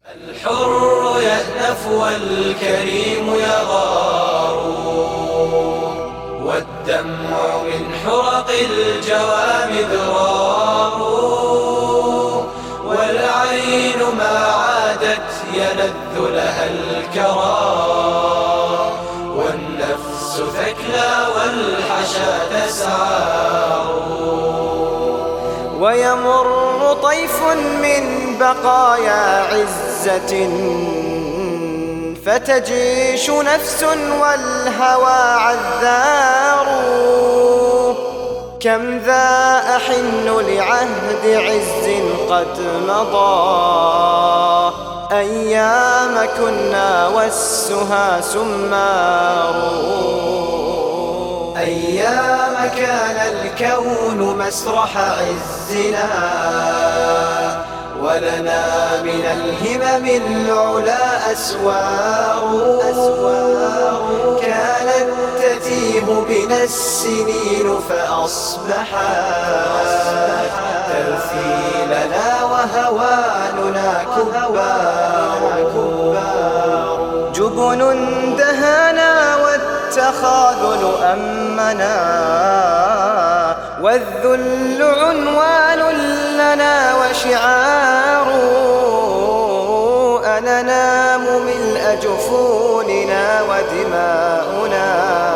الحر يأنف والكريم يغار، والدمع من حرق الجوام ذرار، والعين ما عادت يلذ لها الكرى، والنفس ثكلى والحشا تسعار. ويمر طيف من بقايا عزة، فتجيش نفس والهوى عذار. كم ذا أحن لعهد عز قد مضى، أيام كنا والسها سمار. أيام كان الكون مسرح عزنا، ولنا من الهمم العلا أسوار. كانت تتيه بنا السنين فأصبحت ترثي لنا وهواننا كبار. جبن دهانا والتخاذل أمنا، والذل عنوان لنا وشعار. أننام ملء جفوننا ودماؤنا،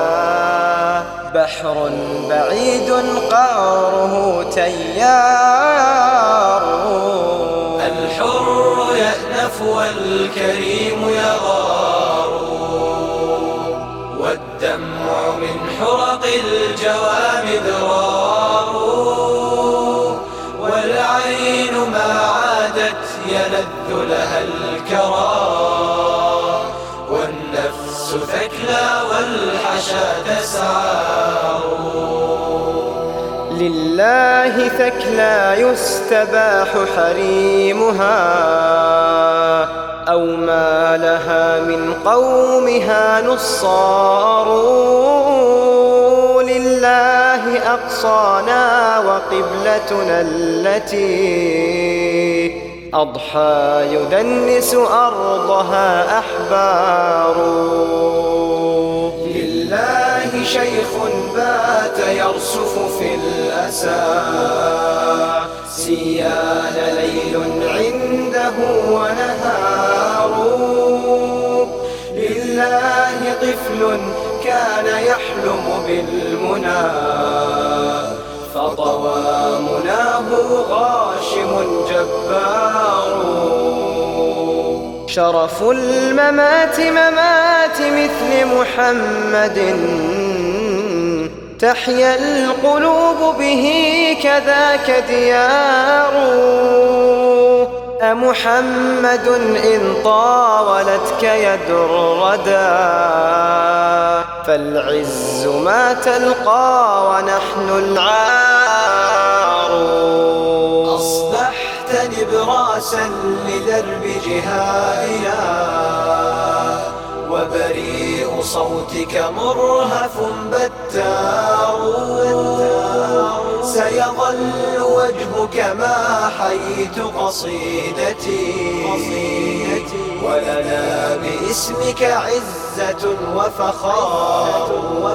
بحر بعيد قعره تيار. الحر يأنف والكريم يغار، والدمع من حرق الجوام ذرار. والعين ما عادت يلذ لها الكرى، والنفس ثكلى والحشا تسعار. لله ثكلى يستباح حريمها، أو ما لها من قومها نصار. لله أقصانا وقبلتنا التي أضحى يدنس أرضها أحبار. لله شيخ بات يرسف في الأسى، سيان ليل عنده ونهار. لله طفل كان يحلم بالمنى، فطوى مناه غاشم جبار. شرف الممات ممات مثل محمد، تحيا القلوب به كذاك ديار. أمحمد إن طاولتك يد الردى، فالعز ما تلقى ونحن العار. أصبحت نبراسا لدرب جهادنا، وبريء صوتك مرهف بتار. سيظل وجهك ما حييت قصيدتي، ولنا باسمك عزة وفخار.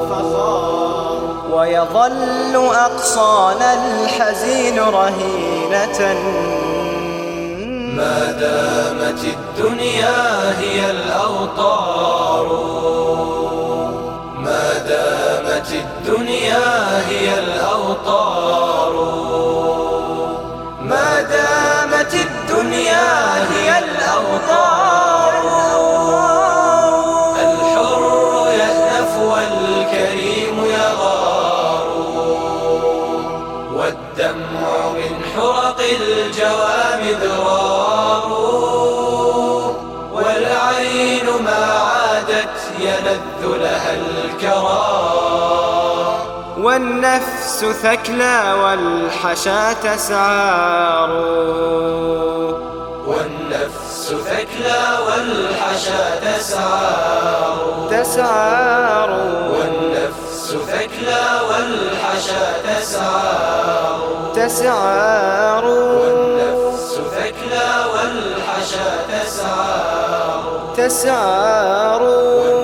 ويظل أقصانا الحزين رهينة، ما دامت الدنيا هي الأوطار. ما دامت الدنيا هي الأوطار. ما دامت الدنيا هي الأوطار. الحر يأنف والكريم يغار، والدمع من حرق الجوام ذرار. والعين ما عادت يلذ لها الكرى، والنفس ثكلى والحشا تسعار. والنفس ثكلى والحشا تسعار. والنفس ثكلى والحشا تسعار. والنفس ثكلى والحشا والحشا تسعار تسعار